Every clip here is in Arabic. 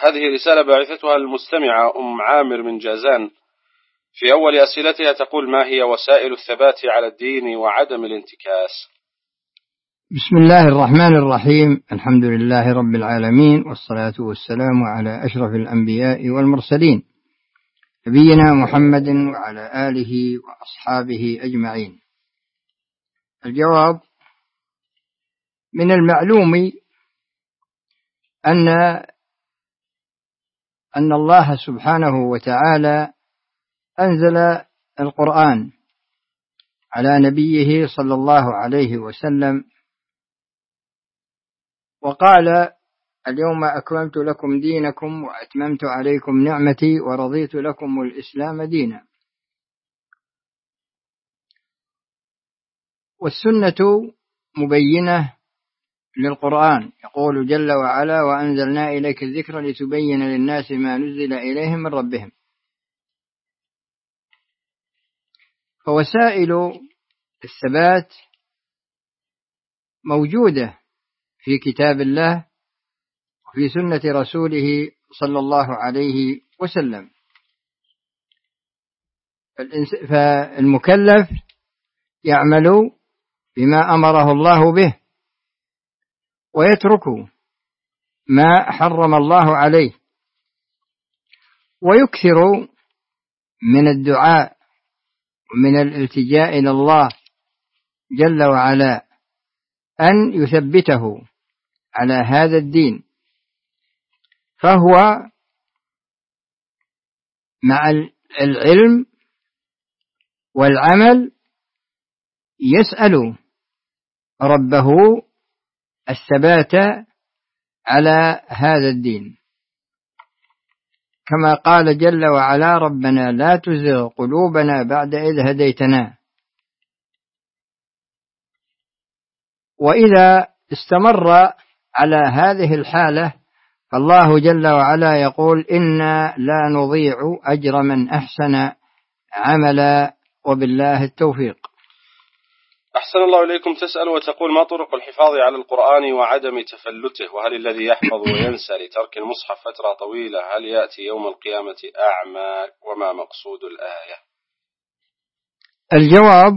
هذه رسالة باعثتها المستمعة عامر من جازان. في أول أسئلتها تقول: ما هي وسائل الثبات على الدين وعدم الانتكاس؟ بسم الله الرحمن الرحيم. الحمد لله رب العالمين، والصلاة والسلام على أشرف الأنبياء والمرسلين، نبينا محمد وعلى آله وأصحابه أجمعين. الجواب: من المعلوم أن الله سبحانه وتعالى أنزل القرآن على نبيه صلى الله عليه وسلم، وقال: اليوم أكملت لكم دينكم وأتممت عليكم نعمتي ورضيت لكم الإسلام دينا. والسنة مبينة للقرآن، يقول جل وعلا: وأنزلنا إليك الذكر لتبين للناس ما نزل إليهم من ربهم. فوسائل الثبات موجودة في كتاب الله وفي سنة رسوله صلى الله عليه وسلم. فالمكلف يعمل بما أمره الله به ويترك ما حرم الله عليه، ويكثر من الدعاء ومن الالتجاء إلى الله جل وعلا أن يثبته على هذا الدين. فهو مع العلم والعمل يسأل ربه الثبات على هذا الدين، كما قال جل وعلا: ربنا لا تزغ قلوبنا بعد إذ هديتنا. وإذا استمر على هذه الحالة فالله جل وعلا يقول: إنا لا نضيع أجر من أحسن عملا وبالله التوفيق. أحسن الله إليكم. تسأل وتقول: ما طرق الحفاظ على القرآن وعدم تفلته؟ وهل الذي يحفظ وينسى لترك المصحف فترة طويلة هل يأتي يوم القيامة أعمى؟ وما مقصود الآية؟ الجواب: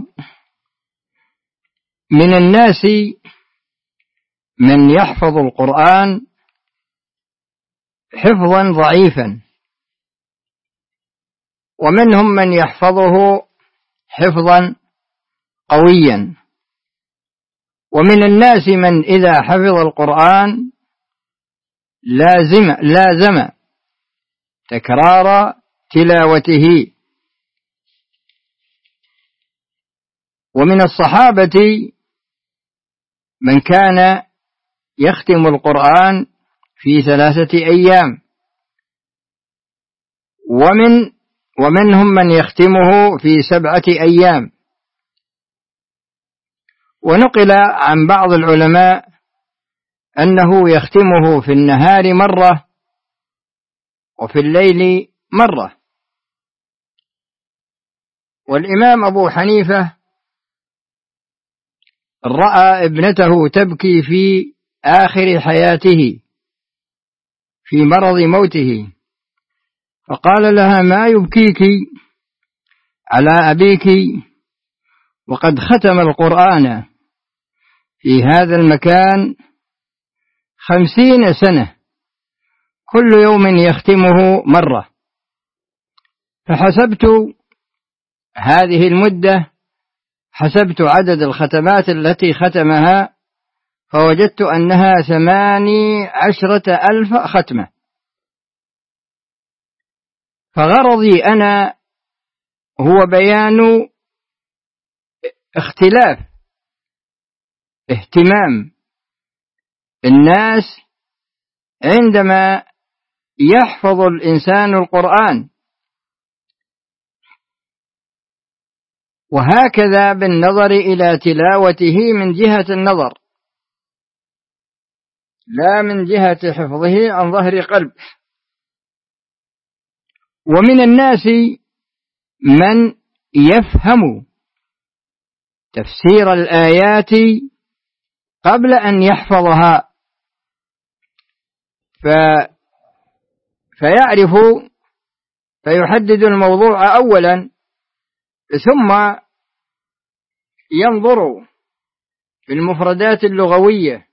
من الناس من يحفظ القرآن حفظا ضعيفا، ومنهم من يحفظه حفظا قويا، ومن الناس من إذا حفظ القرآن لازم تكرار تلاوته. ومن الصحابة من كان يختم القرآن في 3 أيام، ومنهم من يختمه في 7 أيام. ونقل عن بعض العلماء أنه يختمه في النهار مرة وفي الليل مرة. والإمام أبو حنيفة رأى ابنته تبكي في آخر حياته في مرض موته، فقال لها: ما يبكيك على أبيك وقد ختم القرآن في هذا المكان 50 سنة كل يوم يختمه مرة. فحسبت هذه المدة، حسبت عدد الختمات التي ختمها، فوجدت أنها 18,000 ختمة. فغرضي أنا هو بيان اختلاف اهتمام الناس عندما يحفظ الإنسان القرآن، وهكذا بالنظر إلى تلاوته من جهة النظر لا من جهة حفظه عن ظهر قلب. ومن الناس من يفهم تفسير الآيات قبل أن يحفظها، فيحدد الموضوع أولا، ثم ينظر في المفردات اللغوية،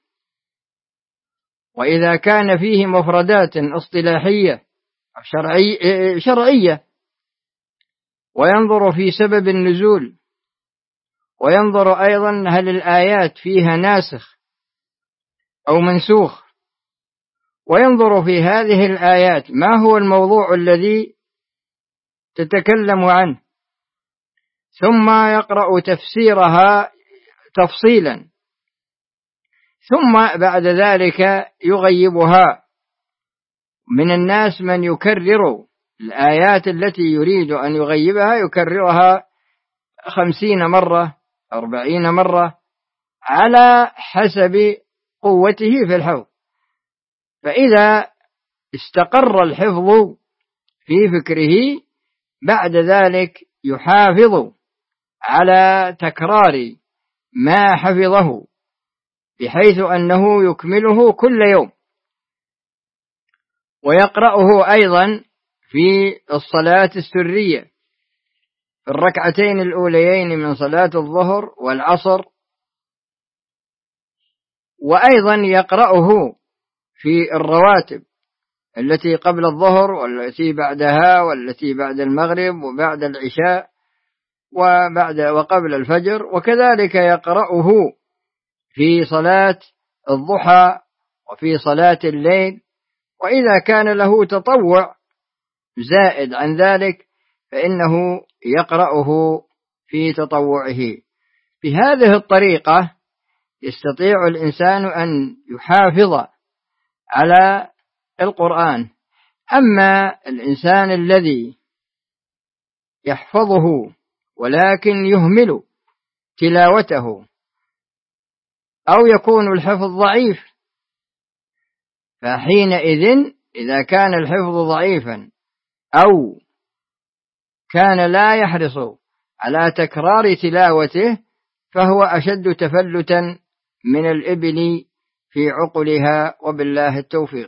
وإذا كان فيه مفردات اصطلاحية شرعية، وينظر في سبب النزول، وينظر أيضا هل الآيات فيها ناسخ أو منسوخ، وينظر في هذه الآيات ما هو الموضوع الذي تتكلم عنه، ثم يقرأ تفسيرها تفصيلا، ثم بعد ذلك يغيبها. من الناس من يكرر الآيات التي يريد أن يغيبها، يكررها 50 مرة 40 مرة على حسب قوته في الحفظ. فإذا استقر الحفظ في فكره بعد ذلك يحافظ على تكرار ما حفظه، بحيث أنه يكمله كل يوم، ويقرأه أيضا في الصلاة السرية في الركعتين الأوليين من صلاة الظهر والعصر، وأيضا يقرأه في الرواتب التي قبل الظهر والتي بعدها والتي بعد المغرب وبعد العشاء وقبل الفجر، وكذلك يقرأه في صلاة الضحى وفي صلاة الليل. وإذا كان له تطوع زائد عن ذلك فإنه يقرأه في تطوعه. بهذه الطريقة يستطيع الإنسان أن يحافظ على القرآن. أما الإنسان الذي يحفظه ولكن يهمل تلاوته، أو يكون الحفظ ضعيف، فحينئذ إذا كان الحفظ ضعيفا أو كان لا يحرص على تكرار تلاوته، فهو أشد تفلتا من الإبل في عقلها، وبالله التوفيق.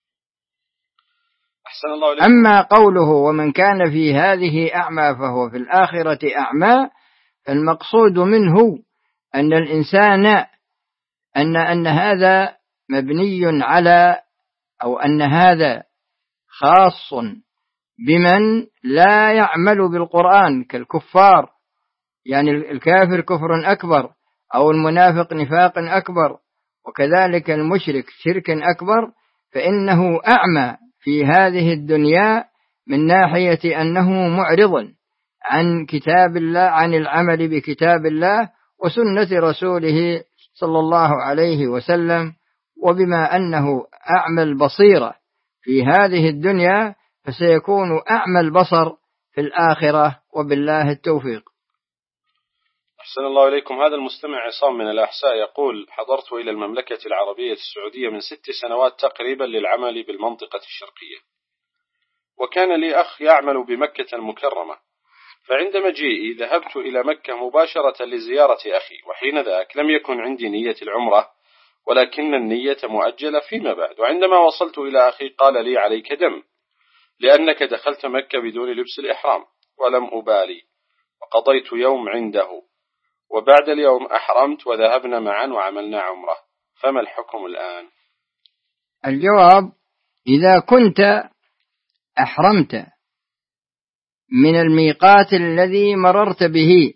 أحسن الله إليك. أما قوله ومن كان في هذه أعمى فهو في الآخرة أعمى، فالمقصود منه أن الإنسان أن هذا مبني على، أو أن هذا خاص بمن لا يعمل بالقرآن كالكفار، يعني الكافر كفر أكبر، أو المنافق نفاق أكبر، وكذلك المشرك شرك أكبر، فإنه أعمى في هذه الدنيا من ناحية أنه معرض عن كتاب الله، عن العمل بكتاب الله وسنة رسوله صلى الله عليه وسلم. وبما أنه أعمى البصيرة في هذه الدنيا، فسيكون أعمى البصر في الآخرة، وبالله التوفيق. أحسن الله إليكم. هذا المستمع عصام من الأحساء يقول: حضرت إلى المملكة العربية السعودية من 6 سنوات تقريبا للعمل بالمنطقة الشرقية، وكان لي أخ يعمل بمكة المكرمة، فعند مجيئي ذهبت إلى مكة مباشرة لزيارة أخي، وحين ذاك لم يكن عندي نية العمرة، ولكن النية مؤجلة فيما بعد. وعندما وصلت إلى أخي قال لي: عليك دم، لأنك دخلت مكة بدون لبس الإحرام. ولم أبالي، وقضيت يوم عنده، وبعد اليوم أحرمت وذهبنا معا وعملنا عمرة. فما الحكم الآن؟ الجواب: إذا كنت أحرمت من الميقات الذي مررت به،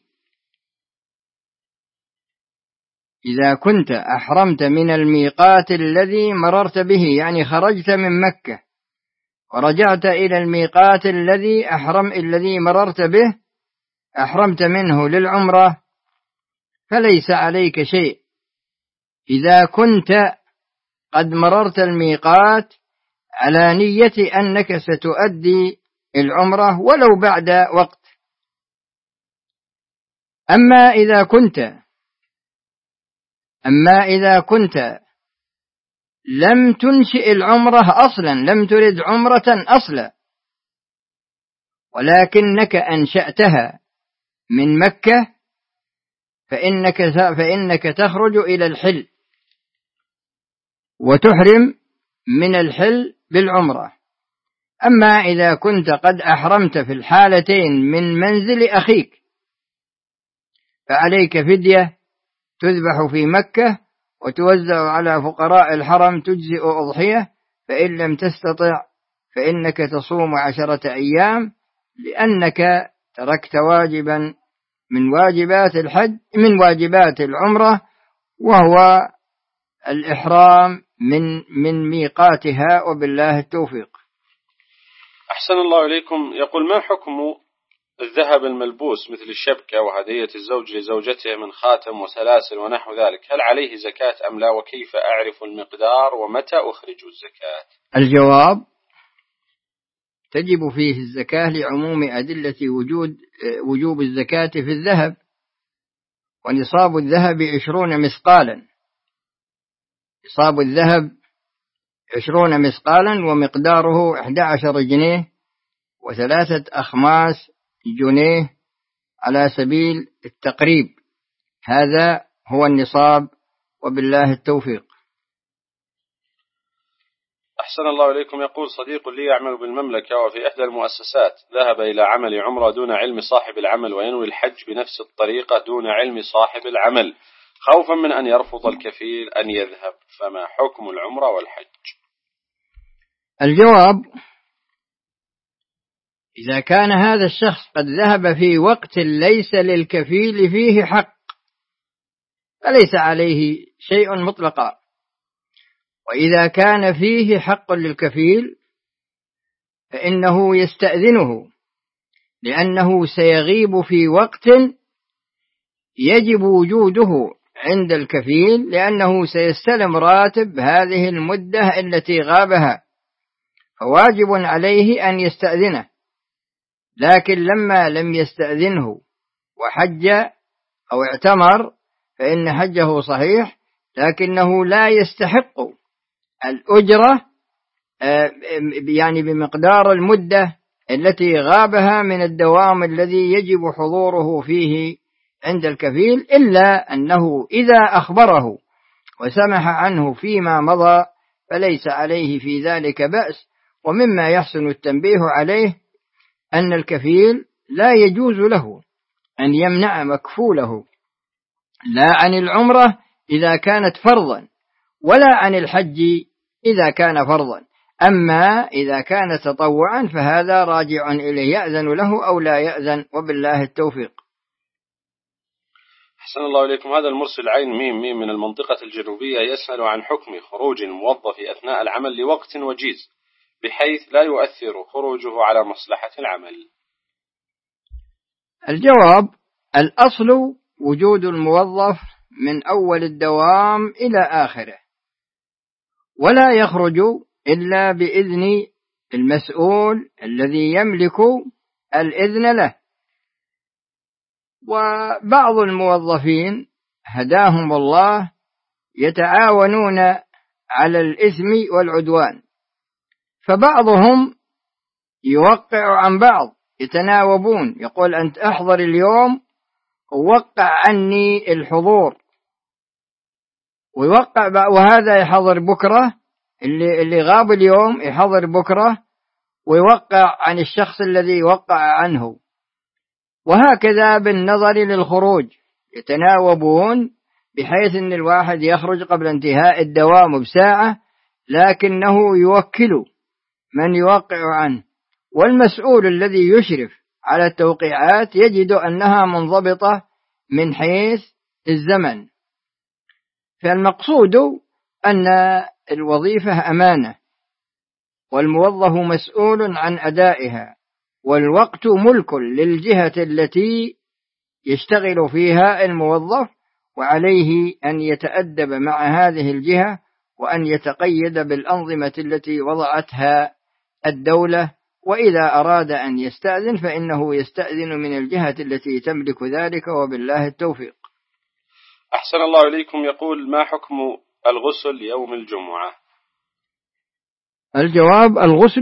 إذا كنت أحرمت من الميقات الذي مررت به، يعني خرجت من مكة ورجعت إلى الميقات الذي مررت به، أحرمت منه للعمرة، فليس عليك شيء إذا كنت قد مررت الميقات على نية أنك ستؤدي العمرة ولو بعد وقت. أما إذا كنت لم تنشئ العمرة أصلا، لم ترد عمرة أصلا، ولكنك أنشأتها من مكة، فإنك تخرج إلى الحل وتحرم من الحل بالعمرة. أما إذا كنت قد أحرمت في الحالتين من منزل أخيك فعليك فدية تذبح في مكة وتوزع على فقراء الحرم تجزئ أضحية، فإن لم تستطع فإنك تصوم 10 أيام، لأنك تركت واجبا من واجبات الحج من واجبات العمرة، وهو الإحرام من ميقاتها، وبالله التوفيق. أحسن الله إليكم. يقول: ما حكم الذهب الملبوس مثل الشبكة وهدية الزوج لزوجته من خاتم وسلاسل ونحو ذلك، هل عليه زكاة أم لا؟ وكيف أعرف المقدار ومتى أخرج الزكاة؟ الجواب: تجب فيه الزكاة لعموم أدلة وجوب الزكاة في الذهب، ونصاب الذهب 20 مثقالا. نصاب الذهب 20 مثقالا، ومقداره 11 جنيه و3 أخماس جنيه على سبيل التقريب. هذا هو النصاب، وبالله التوفيق. أحسن الله إليكم. يقول: صديق لي يعمل بالمملكة وفي إحدى المؤسسات ذهب إلى عمل عمرة دون علم صاحب العمل، وينوي الحج بنفس الطريقة دون علم صاحب العمل، خوفا من أن يرفض الكفيل أن يذهب، فما حكم العمرة والحج؟ الجواب: إذا كان هذا الشخص قد ذهب في وقت ليس للكفيل فيه حق فليس عليه شيء مطلقا، وإذا كان فيه حق للكفيل فإنه يستأذنه، لأنه سيغيب في وقت يجب وجوده عند الكفيل، لأنه سيستلم راتب هذه المدة التي غابها، فواجب عليه أن يستأذنه. لكن لما لم يستأذنه وحج أو اعتمر فإن حجه صحيح، لكنه لا يستحق الأجرة يعني بمقدار المدة التي غابها من الدوام الذي يجب حضوره فيه عند الكفيل، إلا أنه إذا أخبره وسمح عنه فيما مضى فليس عليه في ذلك بأس. ومما يحسن التنبيه عليه أن الكفيل لا يجوز له أن يمنع مكفوله لا عن العمرة إذا كانت فرضا، ولا عن الحج إذا كان فرضا. أما إذا كان تطوعا فهذا راجع إليه، يأذن له أو لا يأذن، وبالله التوفيق. أحسن الله إليكم. هذا المرسل عين ميم من المنطقة الجنوبية يسأل عن حكم خروج الموظف أثناء العمل لوقت وجيز بحيث لا يؤثر خروجه على مصلحة العمل. الجواب: الأصل وجود الموظف من أول الدوام إلى آخره، ولا يخرج إلا بإذن المسؤول الذي يملك الإذن له. وبعض الموظفين هداهم الله يتعاونون على الإثم والعدوان، فبعضهم يوقع عن بعض، يتناوبون، يقول أنت أحضر اليوم ووقع عني الحضور، ويوقع، وهذا يحضر بكرة، اللي غاب اليوم يحضر بكرة ويوقع عن الشخص الذي وقع عنه، وهكذا بالنظر للخروج يتناوبون، بحيث أن الواحد يخرج قبل انتهاء الدوام بساعة لكنه يوكل من يوقع عنه، والمسؤول الذي يشرف على التوقيعات يجد أنها منضبطة من حيث الزمن. فالمقصود أن الوظيفة أمانة، والموظف مسؤول عن أدائها، والوقت ملك للجهة التي يشتغل فيها الموظف، وعليه أن يتأدب مع هذه الجهة وأن يتقيد بالأنظمة التي وضعتها الدولة، وإذا أراد أن يستأذن فإنه يستأذن من الجهة التي تملك ذلك، وبالله التوفيق. أحسن الله إليكم. يقول: ما حكم الغسل يوم الجمعة؟ الجواب: الغسل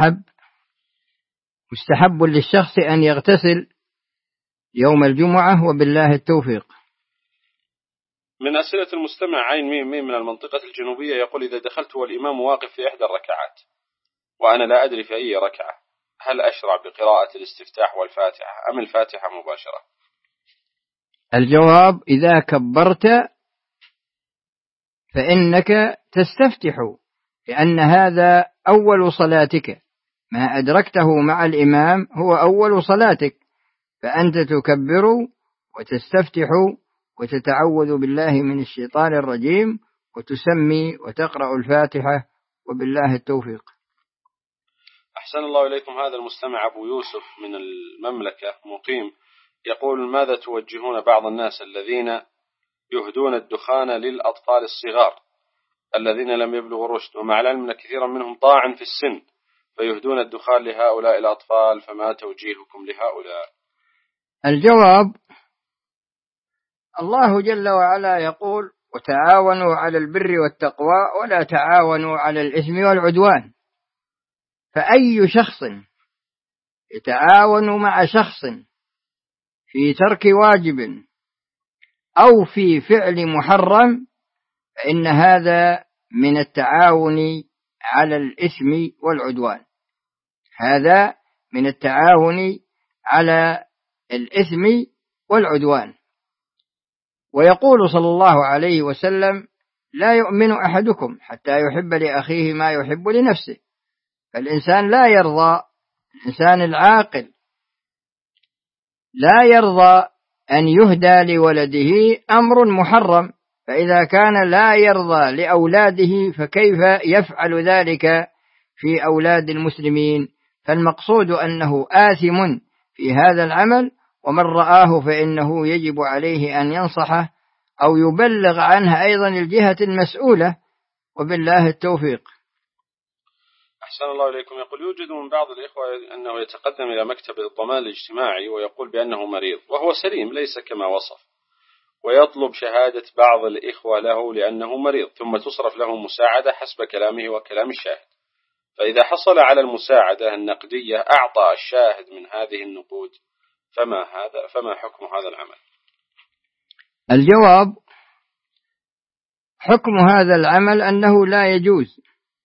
مستحب للشخص أن يغتسل يوم الجمعة، وبالله التوفيق. من أسئلة المستمع عين ميم من المنطقة الجنوبية يقول: إذا دخلت والإمام واقف في إحدى الركعات وأنا لا أدري في أي ركعة، هل أشرع بقراءة الاستفتاح والفاتحة أم الفاتحة مباشرة؟ الجواب: إذا كبرت فإنك تستفتح، لأن هذا أول صلاتك، ما أدركته مع الإمام هو أول صلاتك، فأنت تكبر وتستفتح وتتعوذ بالله من الشيطان الرجيم وتسمي وتقرأ الفاتحة، وبالله التوفيق. أحسن الله إليكم. هذا المستمع أبو يوسف من المملكة مقيم يقول: ماذا توجهون بعض الناس الذين يهدون الدخان للأطفال الصغار الذين لم يبلغوا الرشد، ومع العلم أن كثيرا منهم طاعن في السن، فيهدون الدخان لهؤلاء الأطفال، فما توجيهكم لهؤلاء؟ الجواب: الله جل وعلا يقول: وتعاونوا على البر والتقوى ولا تعاونوا على الإثم والعدوان. فأي شخص يتعاون مع شخص في ترك واجب أو في فعل محرم فإن هذا من التعاون على الإثم والعدوان، هذا من التعاون على الإثم والعدوان. ويقول صلى الله عليه وسلم: لا يؤمن أحدكم حتى يحب لأخيه ما يحب لنفسه. فالإنسان لا يرضى، الإنسان العاقل لا يرضى أن يهدى لولده أمر محرم، فإذا كان لا يرضى لأولاده فكيف يفعل ذلك في أولاد المسلمين؟ فالمقصود أنه آثم في هذا العمل، ومن رآه فإنه يجب عليه أن ينصحه أو يبلغ عنه أيضا الجهة المسؤولة، وبالله التوفيق. أحسن الله إليكم. يقول: يوجد من بعض الإخوة أنه يتقدم إلى مكتب الضمان الاجتماعي ويقول بأنه مريض وهو سليم ليس كما وصف، ويطلب شهادة بعض الإخوة له لأنه مريض، ثم تصرف له مساعدة حسب كلامه وكلام الشاهد، فإذا حصل على المساعدة النقدية أعطى الشاهد من هذه النقود، فما حكم هذا العمل؟ الجواب: حكم هذا العمل أنه لا يجوز،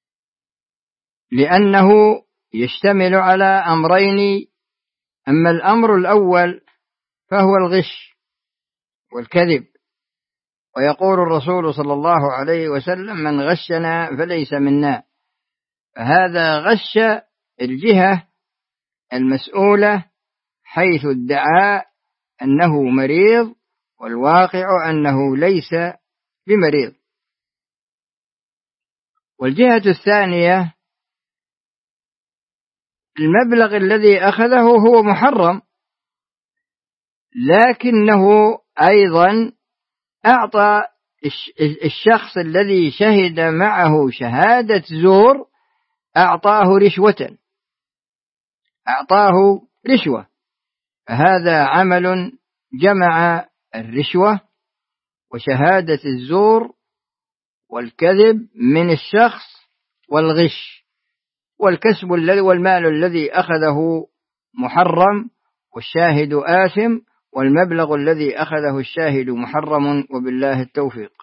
لأنه يشتمل على أمرين. أما الأمر الأول فهو الغش والكذب، ويقول الرسول صلى الله عليه وسلم: من غشنا فليس منا. فهذا غش الجهة المسؤولة حيث ادعى أنه مريض، والواقع أنه ليس بمريض. والجهة الثانية: المبلغ الذي أخذه هو محرم، لكنه أيضا أعطى الشخص الذي شهد معه شهادة زور أعطاه رشوة، فهذا عمل جمع الرشوة وشهادة الزور والكذب من الشخص والغش، والكسب والمال الذي أخذه محرم، والشاهد آثم، والمبلغ الذي أخذه الشاهد محرم، وبالله التوفيق.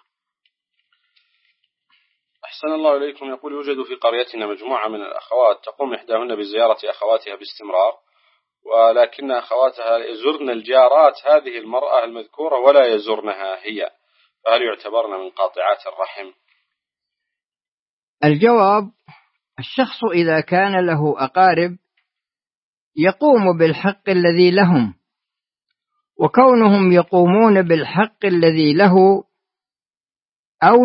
أحسن الله إليكم. يقول: يوجد في قريتنا مجموعة من الأخوات تقوم إحداهن بزيارة أخواتها باستمرار، ولكن أخواتها يزرن الجارات هذه المرأة المذكورة ولا يزرنها هي، فهل يعتبرن من قاطعات الرحم؟ الجواب: الشخص إذا كان له أقارب يقوم بالحق الذي لهم، وكونهم يقومون بالحق الذي له أو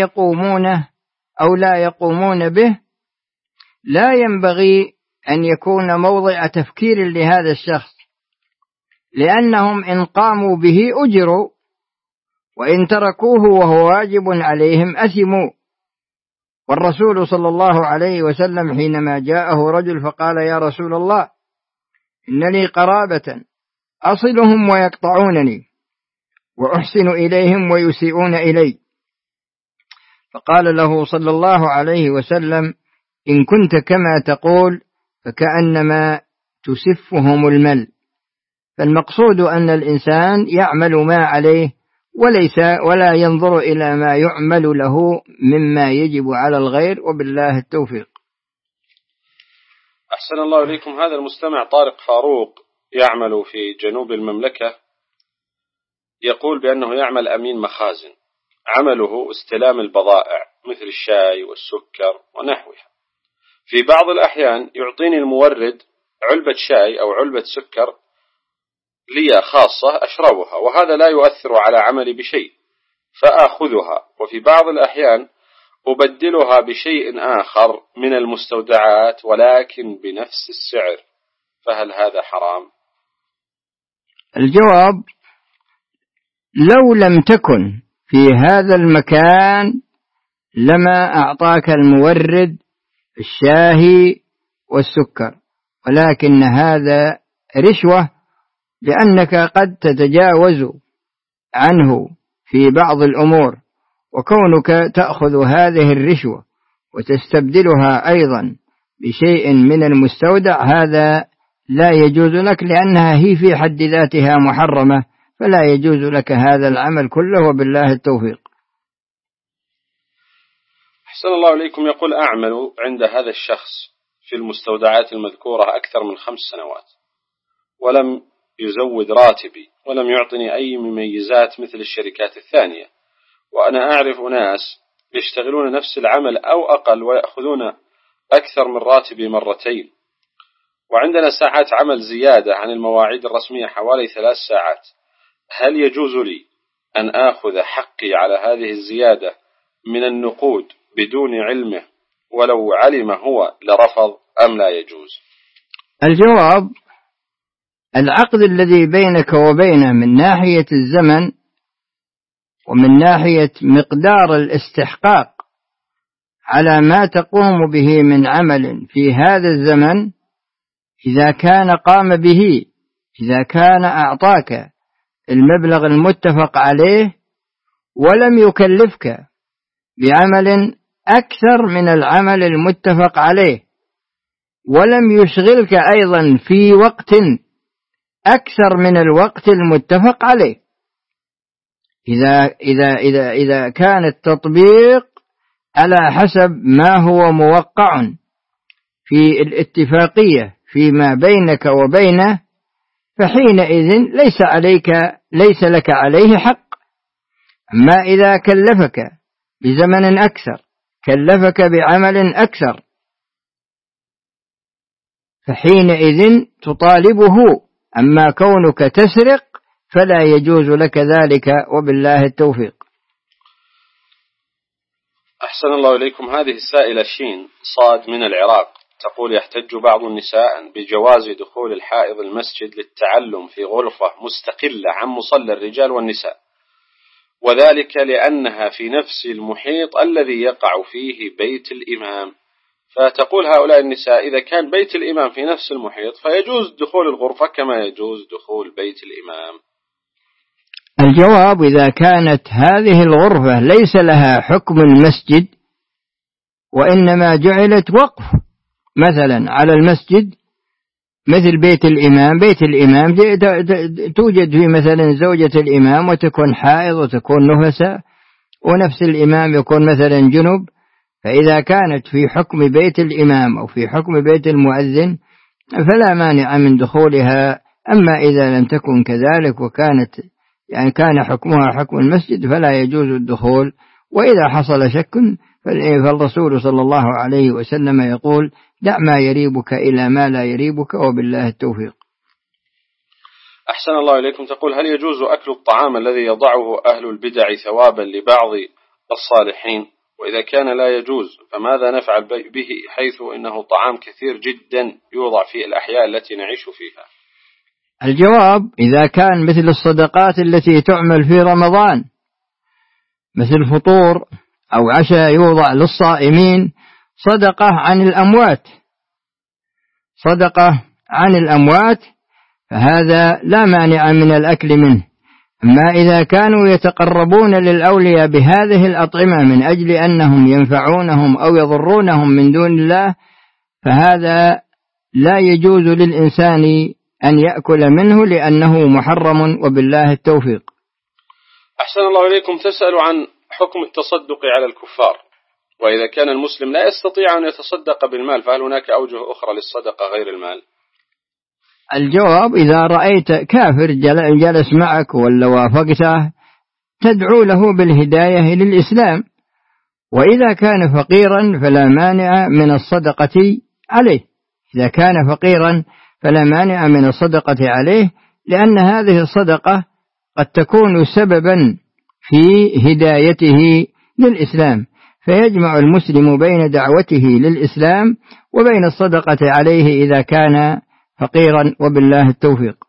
لا يقومون به لا ينبغي أن يكون موضع تفكير لهذا الشخص، لأنهم إن قاموا به أجروا، وإن تركوه وهو واجب عليهم أثموا. والرسول صلى الله عليه وسلم حينما جاءه رجل فقال: يا رسول الله، إن لي قرابة أصلهم ويقطعونني، وأحسن إليهم ويسيئون إلي. فقال له صلى الله عليه وسلم: إن كنت كما تقول فكأنما تسفهم المل. فالمقصود أن الإنسان يعمل ما عليه ولا ينظر إلى ما يعمل له مما يجب على الغير، وبالله التوفيق. أحسن الله إليكم. هذا المستمع طارق فاروق يعمل في جنوب المملكة، يقول بأنه يعمل أمين مخازن، عمله استلام البضائع مثل الشاي والسكر ونحوها. في بعض الأحيان يعطيني المورد علبة شاي أو علبة سكر لي خاصة أشربها، وهذا لا يؤثر على عملي بشيء فأخذها، وفي بعض الأحيان أبدلها بشيء آخر من المستودعات ولكن بنفس السعر، فهل هذا حرام؟ الجواب: لو لم تكن في هذا المكان لما أعطاك المورد الشاهي والسكر، ولكن هذا رشوة لأنك قد تتجاوز عنه في بعض الأمور، وكونك تأخذ هذه الرشوة وتستبدلها أيضا بشيء من المستودع هذا لا يجوز لك، لأنها هي في حد ذاتها محرمة، فلا يجوز لك هذا العمل كله، وبالله التوفيق. أحسن الله إليكم. يقول: أعمل عند هذا الشخص في المستودعات المذكورة أكثر من 5 سنوات، ولم يزود راتبي ولم يعطني أي مميزات مثل الشركات الثانية، وأنا أعرف ناس يشتغلون نفس العمل أو أقل ويأخذون أكثر من راتبي مرتين، وعندنا ساعات عمل زيادة عن المواعيد الرسمية حوالي 3 ساعات. هل يجوز لي أن آخذ حقي على هذه الزيادة من النقود بدون علمه، ولو علم هو لرفض أم لا يجوز؟ الجواب: العقد الذي بينك وبينه من ناحية الزمن ومن ناحية مقدار الاستحقاق على ما تقوم به من عمل في هذا الزمن، إذا كان قام به، إذا كان أعطاك المبلغ المتفق عليه ولم يكلفك بعمل أكثر من العمل المتفق عليه، ولم يشغلك أيضا في وقت أكثر من الوقت المتفق عليه، إذا كان التطبيق على حسب ما هو موقع في الاتفاقية فيما بينك وبينه، فحينئذ ليس لك عليه حق. أما إذا كلفك بزمن أكثر، كلفك بعمل أكثر، فحينئذ تطالبه. أما كونك تسرق فلا يجوز لك ذلك، وبالله التوفيق. أحسن الله إليكم. هذه السائلة شين صاد من العراق تقول: يحتج بعض النساء بجواز دخول الحائض المسجد للتعلم في غرفة مستقلة عن مصلى الرجال والنساء، وذلك لأنها في نفس المحيط الذي يقع فيه بيت الإمام. فتقول هؤلاء النساء: إذا كان بيت الإمام في نفس المحيط فيجوز دخول الغرفة كما يجوز دخول بيت الإمام. الجواب: إذا كانت هذه الغرفة ليس لها حكم المسجد وإنما جعلت وقف مثلا على المسجد، مثل بيت الإمام توجد فيه مثلا زوجة الإمام وتكون حائض وتكون نفساء، ونفس الإمام يكون مثلا جنب، فإذا كانت في حكم بيت الإمام أو في حكم بيت المؤذن فلا مانع من دخولها. أما إذا لم تكن كذلك وكانت كان حكمها حكم المسجد فلا يجوز الدخول. وإذا حصل شك فالرسول صلى الله عليه وسلم يقول: دع ما يريبك إلى ما لا يريبك، وبالله التوفيق. أحسن الله إليكم. تقول: هل يجوز أكل الطعام الذي يضعه أهل البدع ثوابا لبعض الصالحين؟ وإذا كان لا يجوز فماذا نفعل به، حيث إنه طعام كثير جدا يوضع في الأحياء التي نعيش فيها؟ الجواب: إذا كان مثل الصدقات التي تعمل في رمضان، مثل فطور أو عشاء يوضع للصائمين، صدقة عن الأموات، فهذا لا مانع من الأكل منه. أما إذا كانوا يتقربون للأولياء بهذه الأطعمة من أجل أنهم ينفعونهم أو يضرونهم من دون الله، فهذا لا يجوز للإنسان أن يأكل منه لأنه محرم، وبالله التوفيق. أحسن الله إليكم. تسأل عن حكم التصدق على الكفار، وإذا كان المسلم لا يستطيع أن يتصدق بالمال فهل هناك أوجه أخرى للصدقة غير المال؟ الجواب: إذا رأيت كافر جلس معك ولا وافقته تدعو له بالهداية للإسلام، وإذا كان فقيرا فلا مانع من الصدقة عليه. إذا كان فقيرا فلا مانع من الصدقة عليه، لأن هذه الصدقة قد تكون سببا في هدايته للإسلام، فيجمع المسلم بين دعوته للإسلام وبين الصدقة عليه إذا كان فقيرا، وبالله التوفيق.